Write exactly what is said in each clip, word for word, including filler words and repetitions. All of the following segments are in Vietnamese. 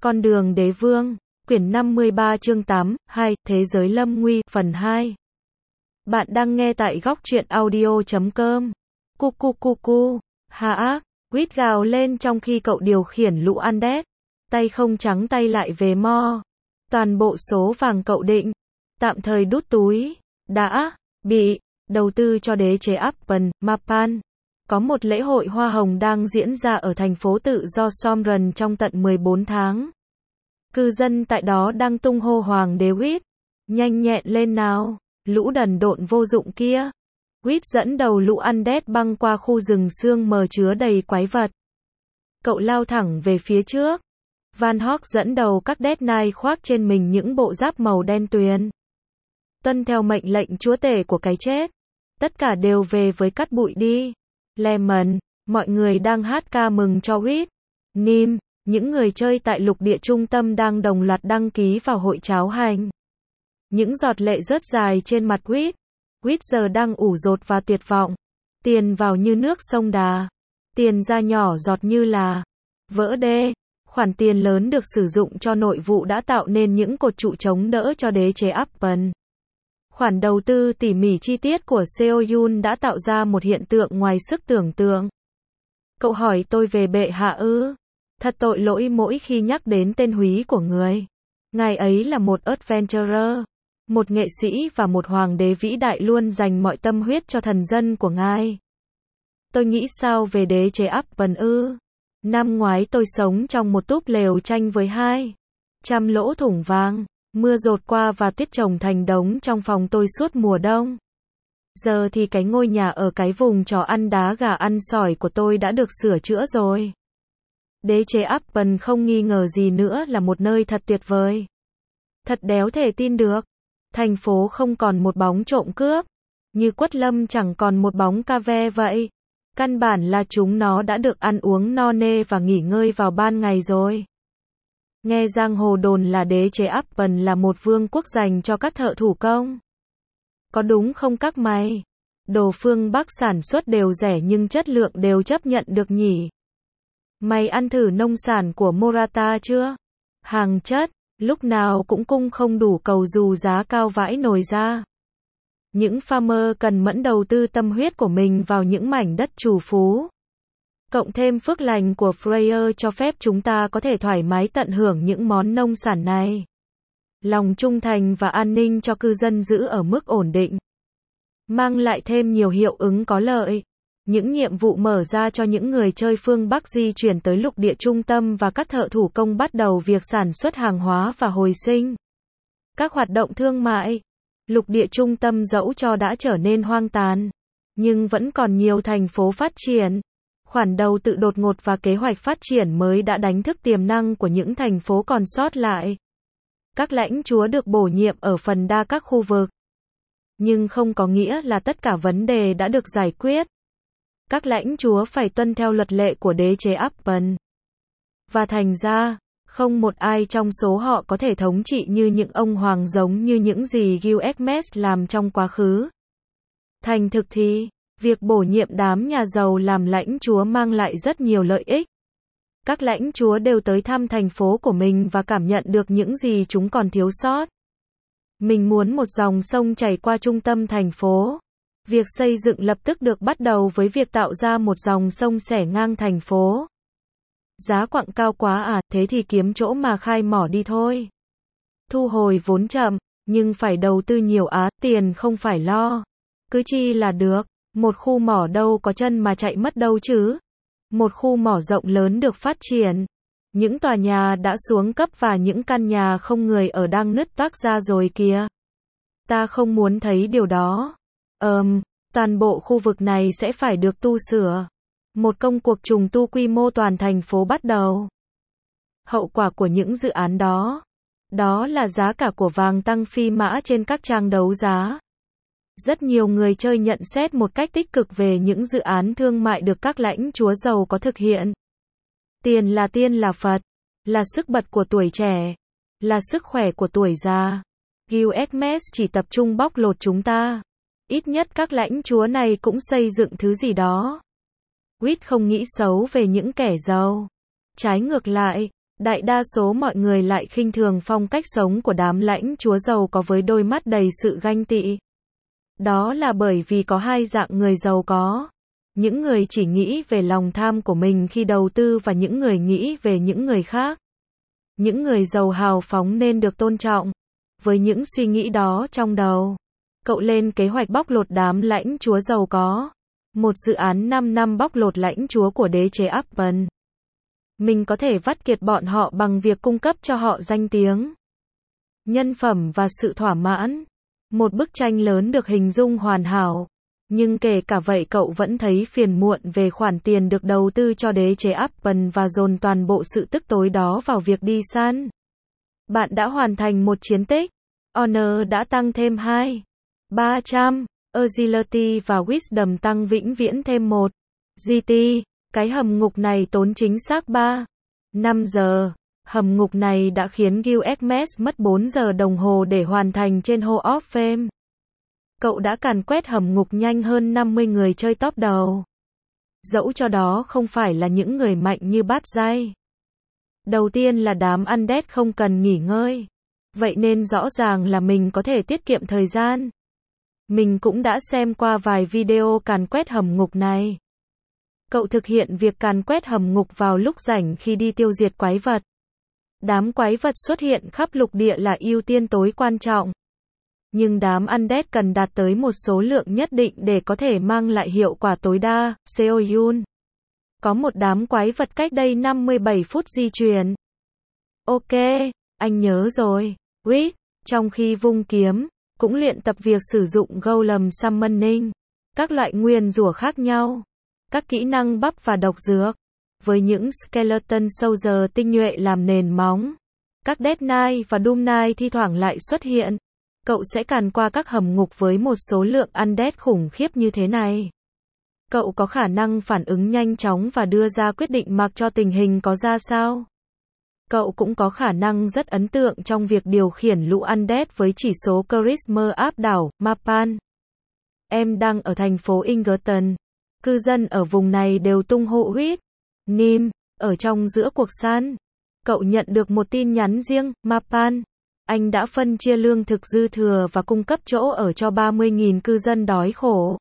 Con đường đế vương, quyển năm mươi ba chương tám, hai, Thế giới lâm nguy, phần hai. Bạn đang nghe tại góc truyện audio chấm com. Cu cu cu cu, hà ác, quýt gào lên trong khi cậu điều khiển lũ Undead. Tay không trắng tay lại về mo. Toàn bộ số vàng cậu định tạm thời đút túi đã bị đầu tư cho đế chế Appen, Mapan. Có một lễ hội hoa hồng đang diễn ra ở thành phố tự do Somren trong tận mười bốn tháng. Cư dân tại đó đang tung hô hoàng đế Quýt. Nhanh nhẹn lên nào, lũ đần độn vô dụng kia. Quýt dẫn đầu lũ Undead băng qua khu rừng sương mờ chứa đầy quái vật. Cậu lao thẳng về phía trước. Van Hawk dẫn đầu các Dead Knight khoác trên mình những bộ giáp màu đen tuyền. Tuân theo mệnh lệnh chúa tể của cái chết. Tất cả đều về với cát bụi đi. Lemon, mọi người đang hát ca mừng cho Quýt. Nim, những người chơi tại lục địa trung tâm đang đồng loạt đăng ký vào hội cháo hành. Những giọt lệ rớt dài trên mặt Quýt. Quýt giờ đang ủ rột và tuyệt vọng. Tiền vào như nước sông đà. Tiền ra nhỏ giọt như là vỡ đê. Khoản tiền lớn được sử dụng cho nội vụ đã tạo nên những cột trụ chống đỡ cho đế chế Appen. Khoản đầu tư tỉ mỉ chi tiết của Seoyun đã tạo ra một hiện tượng ngoài sức tưởng tượng. Cậu hỏi tôi về bệ hạ ư? Thật tội lỗi mỗi khi nhắc đến tên húy của người. Ngài ấy là một adventurer, một nghệ sĩ và một hoàng đế vĩ đại luôn dành mọi tâm huyết cho thần dân của ngài. Tôi nghĩ sao về đế chế Appen ư? Năm ngoái tôi sống trong một túp lều tranh với hai trăm lỗ thủng vàng. Mưa dột qua và tuyết trồng thành đống trong phòng tôi suốt mùa đông. Giờ thì cái ngôi nhà ở cái vùng trò ăn đá gà ăn sỏi của tôi đã được sửa chữa rồi. Đế chế Appen không nghi ngờ gì nữa là một nơi thật tuyệt vời. Thật đéo thể tin được. Thành phố không còn một bóng trộm cướp. Như Quất Lâm chẳng còn một bóng ca ve vậy. Căn bản là chúng nó đã được ăn uống no nê và nghỉ ngơi vào ban ngày rồi. Nghe giang hồ đồn là đế chế Appen là một vương quốc dành cho các thợ thủ công. Có đúng không các mày? Đồ phương Bắc sản xuất đều rẻ nhưng chất lượng đều chấp nhận được nhỉ? Mày ăn thử nông sản của Morata chưa? Hàng chất, lúc nào cũng cung không đủ cầu dù giá cao vãi nồi ra. Những farmer cần mẫn đầu tư tâm huyết của mình vào những mảnh đất trù phú. Cộng thêm phước lành của Freya cho phép chúng ta có thể thoải mái tận hưởng những món nông sản này. Lòng trung thành và an ninh cho cư dân giữ ở mức ổn định. Mang lại thêm nhiều hiệu ứng có lợi. Những nhiệm vụ mở ra cho những người chơi phương Bắc di chuyển tới lục địa trung tâm và các thợ thủ công bắt đầu việc sản xuất hàng hóa và hồi sinh. Các hoạt động thương mại. Lục địa trung tâm dẫu cho đã trở nên hoang tàn, nhưng vẫn còn nhiều thành phố phát triển. Khoản đầu tư đột ngột và kế hoạch phát triển mới đã đánh thức tiềm năng của những thành phố còn sót lại. Các lãnh chúa được bổ nhiệm ở phần đa các khu vực. Nhưng không có nghĩa là tất cả vấn đề đã được giải quyết. Các lãnh chúa phải tuân theo luật lệ của đế chế Appen. Và thành ra, không một ai trong số họ có thể thống trị như những ông hoàng giống như những gì Gilgamesh làm trong quá khứ. Thành thực thì, việc bổ nhiệm đám nhà giàu làm lãnh chúa mang lại rất nhiều lợi ích. Các lãnh chúa đều tới thăm thành phố của mình và cảm nhận được những gì chúng còn thiếu sót. Mình muốn một dòng sông chảy qua trung tâm thành phố. Việc xây dựng lập tức được bắt đầu với việc tạo ra một dòng sông xẻ ngang thành phố. Giá quặng cao quá à, thế thì kiếm chỗ mà khai mỏ đi thôi. Thu hồi vốn chậm, nhưng phải đầu tư nhiều á, tiền không phải lo. Cứ chi là được. Một khu mỏ đâu có chân mà chạy mất đâu chứ. Một khu mỏ rộng lớn được phát triển. Những tòa nhà đã xuống cấp và những căn nhà không người ở đang nứt toác ra rồi kìa. Ta không muốn thấy điều đó. Ờm, toàn bộ khu vực này sẽ phải được tu sửa. Một công cuộc trùng tu quy mô toàn thành phố bắt đầu. Hậu quả của những dự án đó. Đó là giá cả của vàng tăng phi mã trên các trang đấu giá. Rất nhiều người chơi nhận xét một cách tích cực về những dự án thương mại được các lãnh chúa giàu có thực hiện. Tiền là tiên là Phật, là sức bật của tuổi trẻ, là sức khỏe của tuổi già. Gilgamesh chỉ tập trung bóc lột chúng ta. Ít nhất các lãnh chúa này cũng xây dựng thứ gì đó. Quýt không nghĩ xấu về những kẻ giàu. Trái ngược lại, Đại đa số mọi người lại khinh thường phong cách sống của đám lãnh chúa giàu có với đôi mắt đầy sự ganh tị. Đó là bởi vì có hai dạng người giàu có. Những người chỉ nghĩ về lòng tham của mình khi đầu tư và những người nghĩ về những người khác. Những người giàu hào phóng nên được tôn trọng. Với những suy nghĩ đó trong đầu, cậu lên kế hoạch bóc lột đám lãnh chúa giàu có. Một dự án năm năm bóc lột lãnh chúa của đế chế Apple. Mình có thể vắt kiệt bọn họ bằng việc cung cấp cho họ danh tiếng, nhân phẩm và sự thỏa mãn. Một bức tranh lớn được hình dung hoàn hảo. Nhưng kể cả vậy cậu vẫn thấy phiền muộn về khoản tiền được đầu tư cho đế chế Apple và dồn toàn bộ sự tức tối đó vào việc đi săn. Bạn đã hoàn thành một chiến tích. Honor đã tăng thêm hai. ba trăm. Agility và Wisdom tăng vĩnh viễn thêm một. giê tê. Cái hầm ngục này tốn chính xác ba. năm giờ. Hầm ngục này đã khiến Gil Ekmes mất bốn giờ đồng hồ để hoàn thành trên Hall of Fame. Cậu đã càn quét hầm ngục nhanh hơn năm mươi người chơi top đầu. Dẫu cho đó không phải là những người mạnh như Bát Giai. Đầu tiên là đám undead không cần nghỉ ngơi. Vậy nên rõ ràng là mình có thể tiết kiệm thời gian. Mình cũng đã xem qua vài video càn quét hầm ngục này. Cậu thực hiện việc càn quét hầm ngục vào lúc rảnh khi đi tiêu diệt quái vật. Đám quái vật xuất hiện khắp lục địa là ưu tiên tối quan trọng. Nhưng đám undead cần đạt tới một số lượng nhất định để có thể mang lại hiệu quả tối đa. Seoyun. Có một đám quái vật cách đây năm mươi bảy phút di chuyển. Ok, anh nhớ rồi. Wit, trong khi vung kiếm, cũng luyện tập việc sử dụng Golem Summoning, các loại nguyền rủa khác nhau, các kỹ năng bắp và độc dược, với những Skeleton Soldier tinh nhuệ làm nền móng. Các Death Knight và Doom Knight thi thoảng lại xuất hiện. Cậu sẽ càn qua các hầm ngục với một số lượng undead khủng khiếp như thế này. Cậu có khả năng phản ứng nhanh chóng và đưa ra quyết định mặc cho tình hình có ra sao. Cậu cũng có khả năng rất ấn tượng trong việc điều khiển lũ undead với chỉ số Charisma áp đảo. Mapan. Em đang ở thành phố Ingerton. Cư dân ở vùng này đều tung hô huyết. Nim, ở trong giữa cuộc săn. Cậu nhận được một tin nhắn riêng. Mapan. Anh đã phân chia lương thực dư thừa và cung cấp chỗ ở cho ba mươi nghìn cư dân đói khổ.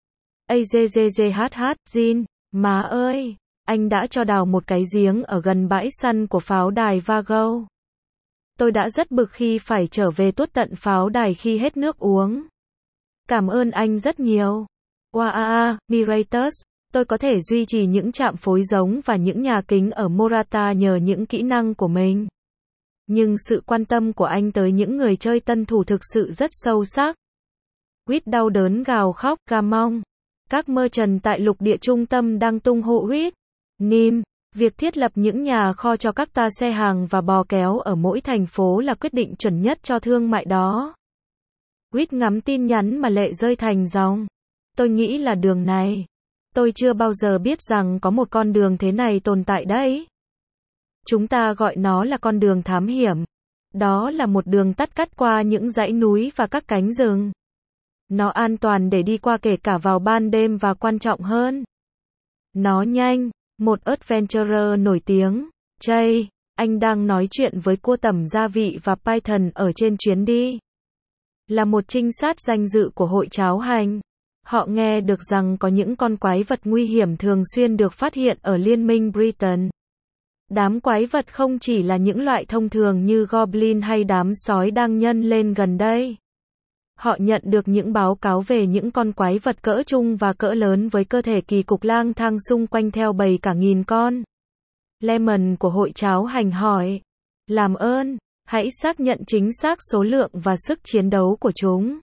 AZZZHH, Jin, má ơi, anh đã cho đào một cái giếng ở gần bãi săn của pháo đài Vago. Tôi đã rất bực khi phải trở về tuốt tận pháo đài khi hết nước uống. Cảm ơn anh rất nhiều. Wow, Miratus, tôi có thể duy trì những trạm phối giống và những nhà kính ở Morata nhờ những kỹ năng của mình. Nhưng sự quan tâm của anh tới những người chơi tân thủ thực sự rất sâu sắc. Huyết đau đớn gào khóc, Gamong. Các merchant tại lục địa trung tâm đang tung hô huyết. Nim, việc thiết lập những nhà kho cho các toa xe hàng và bò kéo ở mỗi thành phố là quyết định chuẩn nhất cho thương mại đó. Huyết ngắm tin nhắn mà lệ rơi thành dòng. Tôi nghĩ là đường này. Tôi chưa bao giờ biết rằng có một con đường thế này tồn tại đấy. Chúng ta gọi nó là con đường thám hiểm. Đó là một đường tắt cắt qua những dãy núi và các cánh rừng. Nó an toàn để đi qua kể cả vào ban đêm và quan trọng hơn. Nó nhanh. Một adventurer nổi tiếng. Jay, anh đang nói chuyện với cua tẩm gia vị và Python ở trên chuyến đi. Là một trinh sát danh dự của hội cháo hành. Họ nghe được rằng có những con quái vật nguy hiểm thường xuyên được phát hiện ở Liên minh Britain. Đám quái vật không chỉ là những loại thông thường như Goblin hay đám sói đang nhân lên gần đây. Họ nhận được những báo cáo về những con quái vật cỡ trung và cỡ lớn với cơ thể kỳ cục lang thang xung quanh theo bầy cả nghìn con. Lemon của hội cháo hành hỏi. Làm ơn, hãy xác nhận chính xác số lượng và sức chiến đấu của chúng.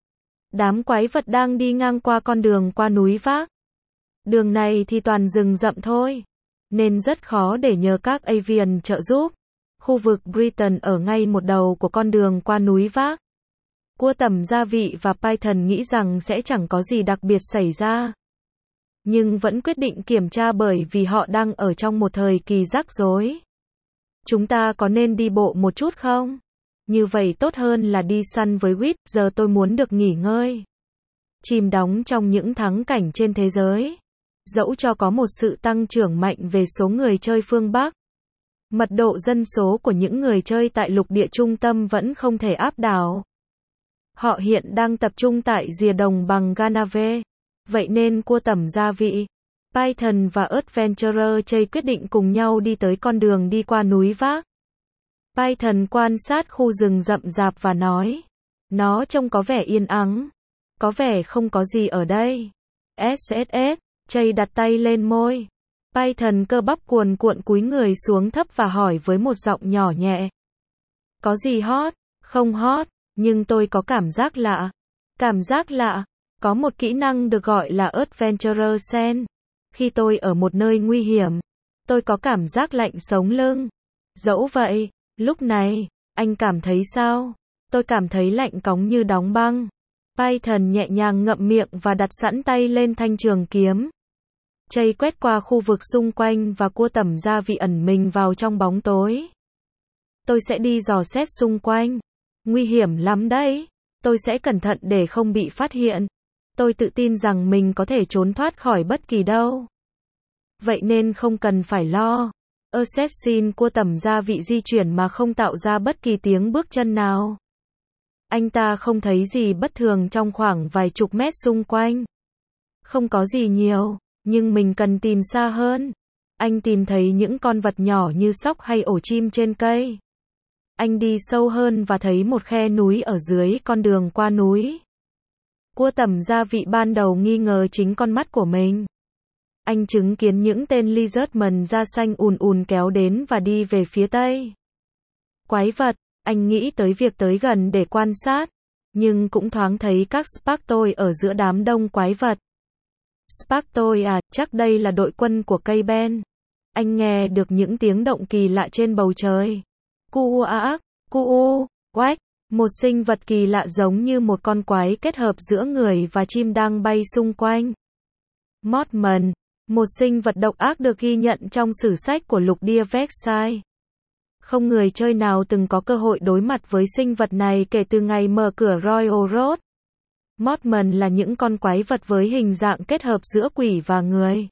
Đám quái vật đang đi ngang qua con đường qua núi Vác. Đường này thì toàn rừng rậm thôi. Nên rất khó để nhờ các avian trợ giúp. Khu vực Britain ở ngay một đầu của con đường qua núi Vác. Cua tẩm gia vị và Python nghĩ rằng sẽ chẳng có gì đặc biệt xảy ra. Nhưng vẫn quyết định kiểm tra bởi vì họ đang ở trong một thời kỳ rắc rối. Chúng ta có nên đi bộ một chút không? Như vậy tốt hơn là đi săn với Wit, giờ tôi muốn được nghỉ ngơi. Chìm đóng trong những thắng cảnh trên thế giới. Dẫu cho có một sự tăng trưởng mạnh về số người chơi phương Bắc. Mật độ dân số của những người chơi tại lục địa trung tâm vẫn không thể áp đảo. Họ hiện đang tập trung tại rìa đồng bằng Ganave. Vậy nên cua tẩm gia vị, Python và Adventurer chơi quyết định cùng nhau đi tới con đường đi qua núi vác. Python quan sát khu rừng rậm rạp và nói, nó trông có vẻ yên ắng, có vẻ không có gì ở đây. ét ét ét, Chây đặt tay lên môi. Python cơ bắp cuồn cuộn cúi người xuống thấp và hỏi với một giọng nhỏ nhẹ. Có gì hot? Không hot, nhưng tôi có cảm giác lạ. Cảm giác lạ, có một kỹ năng được gọi là Adventurer Sense. Khi tôi ở một nơi nguy hiểm, tôi có cảm giác lạnh sống lưng. Dẫu vậy, lúc này, anh cảm thấy sao? Tôi cảm thấy lạnh cóng như đóng băng. Python nhẹ nhàng ngậm miệng và đặt sẵn tay lên thanh trường kiếm. Chây quét qua khu vực xung quanh và cua tẩm gia vị ẩn mình vào trong bóng tối. Tôi sẽ đi dò xét xung quanh. Nguy hiểm lắm đấy. Tôi sẽ cẩn thận để không bị phát hiện. Tôi tự tin rằng mình có thể trốn thoát khỏi bất kỳ đâu. Vậy nên không cần phải lo. Assassin cua tẩm gia vị di chuyển mà không tạo ra bất kỳ tiếng bước chân nào. Anh ta không thấy gì bất thường trong khoảng vài chục mét xung quanh. Không có gì nhiều, nhưng mình cần tìm xa hơn. Anh tìm thấy những con vật nhỏ như sóc hay ổ chim trên cây. Anh đi sâu hơn và thấy một khe núi ở dưới con đường qua núi. Cua tẩm gia vị ban đầu nghi ngờ chính con mắt của mình. Anh chứng kiến những tên lizardman da xanh ùn ùn kéo đến và đi về phía tây. Quái vật, anh nghĩ tới việc tới gần để quan sát, nhưng cũng thoáng thấy các Spartoid ở giữa đám đông quái vật. Spartoid à, chắc đây là đội quân của cây ben. Anh nghe được những tiếng động kỳ lạ trên bầu trời. Cu ác, cu u, quách, một sinh vật kỳ lạ giống như một con quái kết hợp giữa người và chim đang bay xung quanh. Mothman, một sinh vật độc ác được ghi nhận trong sử sách của lục địa Versailles. Không người chơi nào từng có cơ hội đối mặt với sinh vật này kể từ ngày mở cửa Royal Road. Mothman là những con quái vật với hình dạng kết hợp giữa quỷ và người.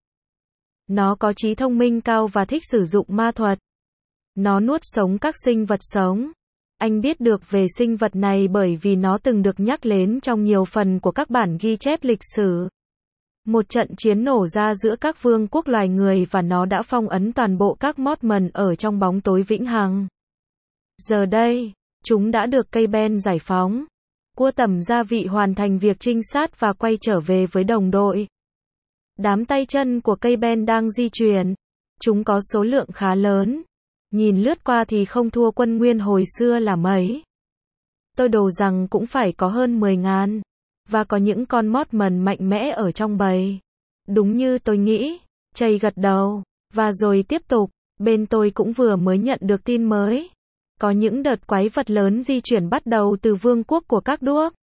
Nó có trí thông minh cao và thích sử dụng ma thuật. Nó nuốt sống các sinh vật sống. Anh biết được về sinh vật này bởi vì nó từng được nhắc đến trong nhiều phần của các bản ghi chép lịch sử. Một trận chiến nổ ra giữa các vương quốc loài người và nó đã phong ấn toàn bộ các Mothman ở trong bóng tối vĩnh hằng. Giờ đây, chúng đã được cây ben giải phóng. Cua tẩm gia vị hoàn thành việc trinh sát và quay trở về với đồng đội. Đám tay chân của cây ben đang di chuyển. Chúng có số lượng khá lớn. Nhìn lướt qua thì không thua quân nguyên hồi xưa là mấy. Tôi đồ rằng cũng phải có hơn mười ngàn. Và có những con Mothman mạnh mẽ ở trong bầy. Đúng như tôi nghĩ. Chây gật đầu. Và rồi tiếp tục. Bên tôi cũng vừa mới nhận được tin mới. Có những đợt quái vật lớn di chuyển bắt đầu từ vương quốc của các đuốc.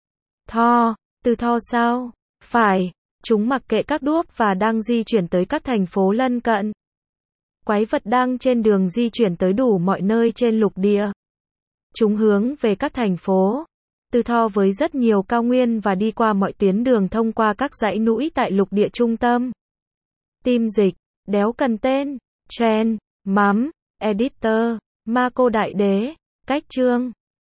Tho. Từ Tho sao? Phải. Chúng mặc kệ các đuốc và đang di chuyển tới các thành phố lân cận. Quái vật đang trên đường di chuyển tới đủ mọi nơi trên lục địa. Chúng hướng về các thành phố. Từ Tho với rất nhiều cao nguyên và đi qua mọi tuyến đường thông qua các dãy núi tại lục địa trung tâm. Tim dịch, đéo cần tên, Chen, Mắm, Editor, Ma Cô Đại Đế, Cách chương.